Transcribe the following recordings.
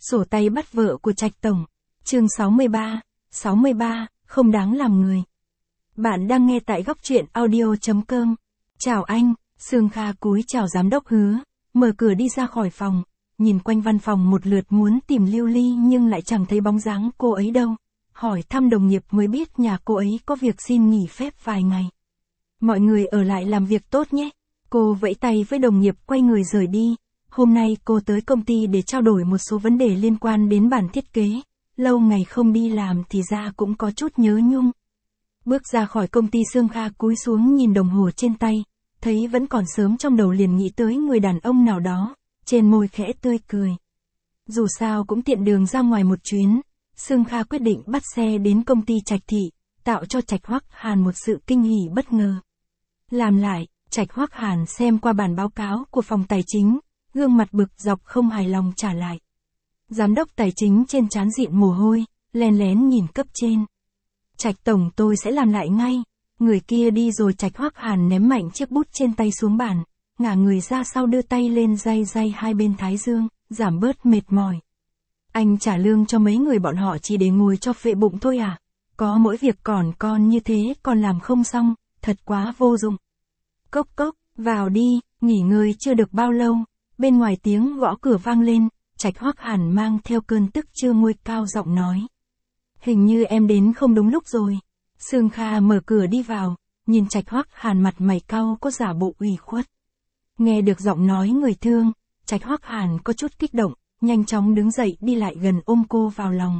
Sổ tay bắt vợ của Trạch Tổng. Chương 63, không đáng làm người. Bạn đang nghe tại góc truyện audio.com. Chào anh, Sương Kha cúi chào giám đốc Hứa, mở cửa đi ra khỏi phòng, nhìn quanh văn phòng một lượt muốn tìm Lưu Ly nhưng lại chẳng thấy bóng dáng cô ấy đâu. Hỏi thăm đồng nghiệp mới biết nhà cô ấy có việc xin nghỉ phép vài ngày. Mọi người ở lại làm việc tốt nhé. Cô vẫy tay với đồng nghiệp quay người rời đi. Hôm nay cô tới công ty để trao đổi một số vấn đề liên quan đến bản thiết kế. Lâu ngày không đi làm thì ra cũng có chút nhớ nhung. Bước ra khỏi công ty, Sương Kha cúi xuống nhìn đồng hồ trên tay. Thấy vẫn còn sớm, trong đầu liền nghĩ tới người đàn ông nào đó. Trên môi khẽ tươi cười. Dù sao cũng tiện đường ra ngoài một chuyến. Sương Kha quyết định bắt xe đến công ty Trạch Thị, tạo cho Trạch Hoắc Hàn một sự kinh hỉ bất ngờ. Làm lại, Trạch Hoắc Hàn xem qua bản báo cáo của phòng tài chính, gương mặt bực dọc không hài lòng trả lại. Giám đốc tài chính trên trán dịn mồ hôi, lén lén nhìn cấp trên. Trạch Tổng, tôi sẽ làm lại ngay. Người kia đi rồi. Trạch Hoắc Hàn ném mạnh chiếc bút trên tay xuống bàn, ngả người ra sau đưa tay lên day hai bên thái dương, giảm bớt mệt mỏi. Anh trả lương cho mấy người bọn họ chỉ để ngồi cho phệ bụng thôi à? Có mỗi việc còn con như thế còn làm không xong, thật quá vô dụng. Cốc cốc, vào đi. Nghỉ ngơi chưa được bao lâu, bên ngoài tiếng gõ cửa vang lên. Trạch Hoắc Hàn mang theo cơn tức chưa nguôi cao giọng nói. Hình như em đến không đúng lúc rồi. Sương Kha mở cửa đi vào, nhìn Trạch Hoắc Hàn mặt mày cau có giả bộ ủy khuất. Nghe được giọng nói người thương, Trạch Hoắc Hàn có chút kích động, nhanh chóng đứng dậy đi lại gần ôm cô vào lòng.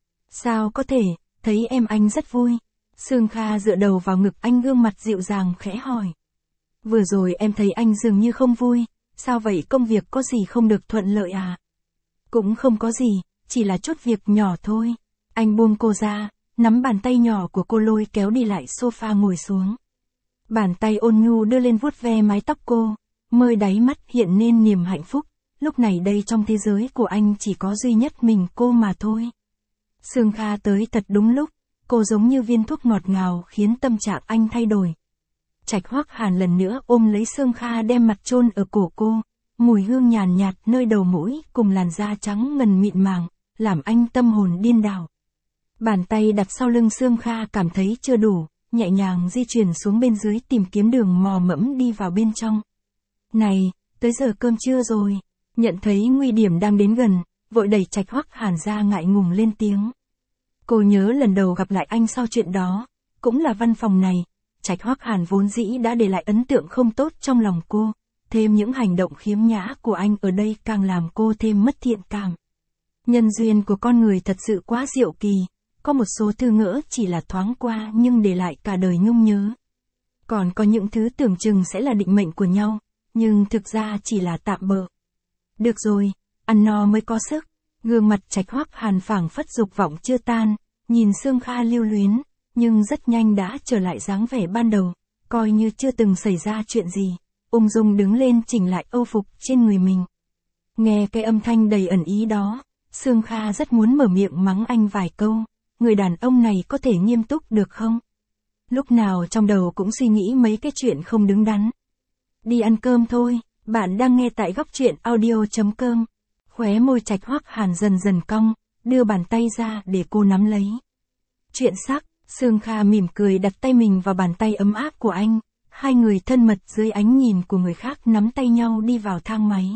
Sao có thể, thấy em anh rất vui. Sương Kha dựa đầu vào ngực anh, gương mặt dịu dàng khẽ hỏi. Vừa rồi em thấy anh dường như không vui, sao vậy, công việc có gì không được thuận lợi à? Cũng không có gì, chỉ là chút việc nhỏ thôi. Anh buông cô ra, nắm bàn tay nhỏ của cô lôi kéo đi lại sofa ngồi xuống. Bàn tay ôn nhu đưa lên vuốt ve mái tóc cô, môi đáy mắt hiện lên niềm hạnh phúc. Lúc này đây trong thế giới của anh chỉ có duy nhất mình cô mà thôi. Sương Kha tới thật đúng lúc, cô giống như viên thuốc ngọt ngào khiến tâm trạng anh thay đổi. Trạch Hoắc Hàn lần nữa ôm lấy Sương Kha, đem mặt chôn ở cổ cô, mùi hương nhàn nhạt nơi đầu mũi cùng làn da trắng ngần mịn màng, làm anh tâm hồn điên đảo. Bàn tay đặt sau lưng Sương Kha cảm thấy chưa đủ, nhẹ nhàng di chuyển xuống bên dưới tìm kiếm đường mò mẫm đi vào bên trong. Này, tới giờ cơm trưa rồi. Nhận thấy nguy điểm đang đến gần, vội đẩy Trạch Hoắc Hàn ra, ngại ngùng lên tiếng. Cô nhớ lần đầu gặp lại anh sau chuyện đó, cũng là văn phòng này. Trạch Hoắc Hàn vốn dĩ đã để lại ấn tượng không tốt trong lòng cô, thêm những hành động khiếm nhã của anh ở đây càng làm cô thêm mất thiện cảm. Nhân duyên của con người thật sự quá diệu kỳ, có một số thứ ngỡ chỉ là thoáng qua nhưng để lại cả đời nhung nhớ. Còn có những thứ tưởng chừng sẽ là định mệnh của nhau, nhưng thực ra chỉ là tạm bợ. Được rồi, ăn no mới có sức. Gương mặt Trạch Hoắc Hàn phảng phất dục vọng chưa tan, nhìn Sương Kha lưu luyến, nhưng rất nhanh đã trở lại dáng vẻ ban đầu, coi như chưa từng xảy ra chuyện gì, ung dung đứng lên chỉnh lại âu phục trên người mình. Nghe cái âm thanh đầy ẩn ý đó, Sương Kha rất muốn mở miệng mắng anh vài câu, người đàn ông này có thể nghiêm túc được không? Lúc nào trong đầu cũng suy nghĩ mấy cái chuyện không đứng đắn. Đi ăn cơm thôi. Bạn đang nghe tại góc truyện audio.com. Khóe môi Trạch Hoắc Hàn dần dần cong, đưa bàn tay ra để cô nắm lấy. Chuyện sắc, Sương Kha mỉm cười đặt tay mình vào bàn tay ấm áp của anh. Hai người thân mật dưới ánh nhìn của người khác nắm tay nhau đi vào thang máy.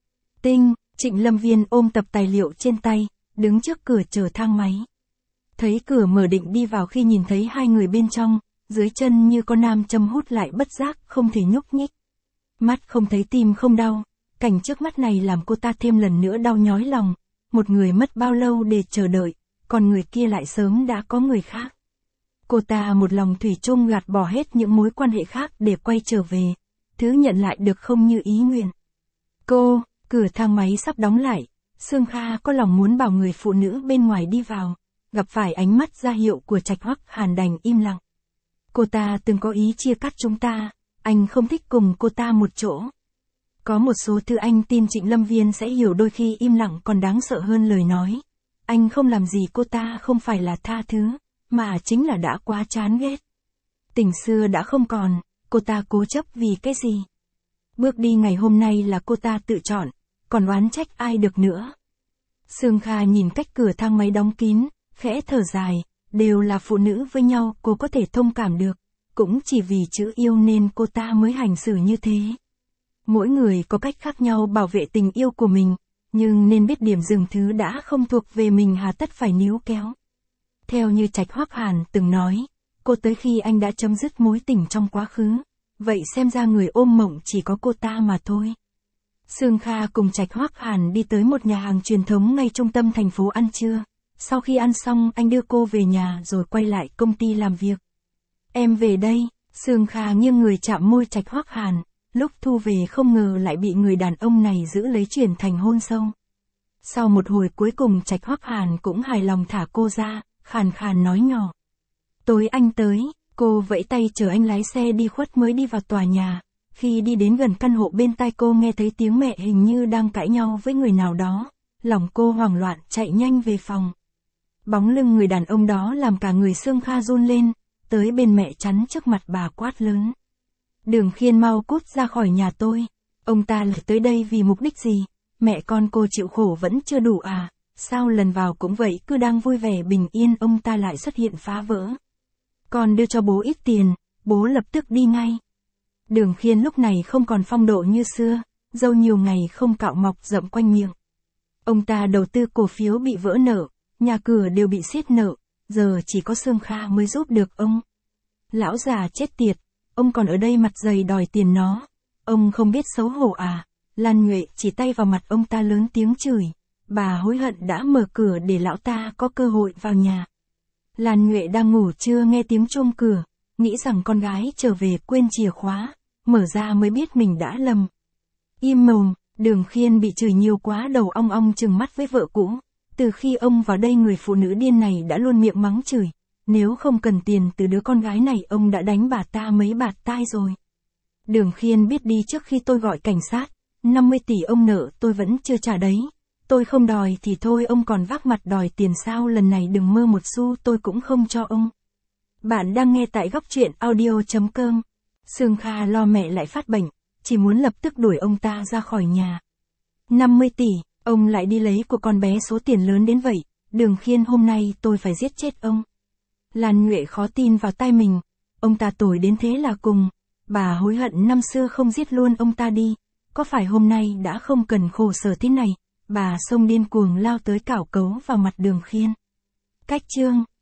Trịnh Lâm Viên ôm tập tài liệu trên tay, đứng trước cửa chờ thang máy. Thấy cửa mở định đi vào, khi nhìn thấy hai người bên trong, dưới chân như có nam châm hút lại bất giác không thể nhúc nhích. Mắt không thấy tim không đau, cảnh trước mắt này làm cô ta thêm lần nữa đau nhói lòng. Một người mất bao lâu để chờ đợi, còn người kia lại sớm đã có người khác. Cô ta một lòng thủy chung gạt bỏ hết những mối quan hệ khác để quay trở về, thứ nhận lại được không như ý nguyện. Cửa thang máy sắp đóng lại, Sương Kha có lòng muốn bảo người phụ nữ bên ngoài đi vào, gặp phải ánh mắt ra hiệu của Trạch Hoắc Hàn đành im lặng. Cô ta từng có ý chia cắt chúng ta. Anh không thích cùng cô ta một chỗ. Có một số thứ anh tin Trịnh Lâm Viên sẽ hiểu, đôi khi im lặng còn đáng sợ hơn lời nói. Anh không làm gì cô ta không phải là tha thứ, mà chính là đã quá chán ghét. Tình xưa đã không còn, cô ta cố chấp vì cái gì? Bước đi ngày hôm nay là cô ta tự chọn, còn oán trách ai được nữa. Sương Kha nhìn cách cửa thang máy đóng kín, khẽ thở dài, đều là phụ nữ với nhau, cô có thể thông cảm được, cũng chỉ vì chữ yêu nên cô ta mới hành xử như thế. Mỗi người có cách khác nhau bảo vệ tình yêu của mình, nhưng nên biết điểm dừng thứ đã không thuộc về mình hà tất phải níu kéo. Theo như Trạch Hoắc Hàn từng nói, cô tới khi anh đã chấm dứt mối tình trong quá khứ, vậy xem ra người ôm mộng chỉ có cô ta mà thôi. Sương Kha cùng Trạch Hoắc Hàn đi tới một nhà hàng truyền thống ngay trung tâm thành phố ăn trưa. Sau khi ăn xong anh đưa cô về nhà rồi quay lại công ty làm việc. Em về đây, Sương Kha nghiêng người chạm môi Trạch Hoắc Hàn, lúc thu về không ngờ lại bị người đàn ông này giữ lấy chuyển thành hôn sâu. Sau một hồi cuối cùng Trạch Hoắc Hàn cũng hài lòng thả cô ra, khàn khàn nói nhỏ. Tối anh tới, cô vẫy tay chờ anh lái xe đi khuất mới đi vào tòa nhà. Khi đi đến gần căn hộ bên tai cô nghe thấy tiếng mẹ hình như đang cãi nhau với người nào đó, lòng cô hoảng loạn chạy nhanh về phòng. Bóng lưng người đàn ông đó làm cả người Sương Kha run lên, tới bên mẹ chắn trước mặt bà quát lớn. Đường Khiên mau cút ra khỏi nhà tôi, ông ta lại tới đây vì mục đích gì, mẹ con cô chịu khổ vẫn chưa đủ à, sao lần vào cũng vậy, cứ đang vui vẻ bình yên ông ta lại xuất hiện phá vỡ. Con đưa cho bố ít tiền, bố lập tức đi ngay. Đường Khiên lúc này không còn phong độ như xưa, râu nhiều ngày không cạo mọc rậm quanh miệng. Ông ta đầu tư cổ phiếu bị vỡ nợ, nhà cửa đều bị xiết nợ, giờ chỉ có Sương Kha mới giúp được ông. Lão già chết tiệt, ông còn ở đây mặt dày đòi tiền nó, ông không biết xấu hổ à? Lan Nhuệ chỉ tay vào mặt ông ta lớn tiếng chửi, bà hối hận đã mở cửa để lão ta có cơ hội vào nhà. Lan Nhuệ đang ngủ chưa nghe tiếng chuông cửa, nghĩ rằng con gái trở về quên chìa khóa, mở ra mới biết mình đã lầm. Im mồm, Đường Khiên bị chửi nhiều quá đầu ong ong trừng mắt với vợ cũ. Từ khi ông vào đây người phụ nữ điên này đã luôn miệng mắng chửi, nếu không cần tiền từ đứa con gái này ông đã đánh bà ta mấy bạt tai rồi. Đường Khiên biết đi trước khi tôi gọi cảnh sát, 50 tỷ ông nợ tôi vẫn chưa trả đấy. Tôi không đòi thì thôi ông còn vác mặt đòi tiền sao, lần này đừng mơ một xu tôi cũng không cho ông. Bạn đang nghe tại góc truyện audio.com. Sương Kha lo mẹ lại phát bệnh, chỉ muốn lập tức đuổi ông ta ra khỏi nhà. 50 tỷ, ông lại đi lấy của con bé số tiền lớn đến vậy, Đường Khiên hôm nay tôi phải giết chết ông. Lan Nhuệ khó tin vào tai mình, ông ta tồi đến thế là cùng, bà hối hận năm xưa không giết luôn ông ta đi, có phải hôm nay đã không cần khổ sở thế này, bà xông điên cuồng lao tới cào cấu vào mặt Đường Khiên. Cách chương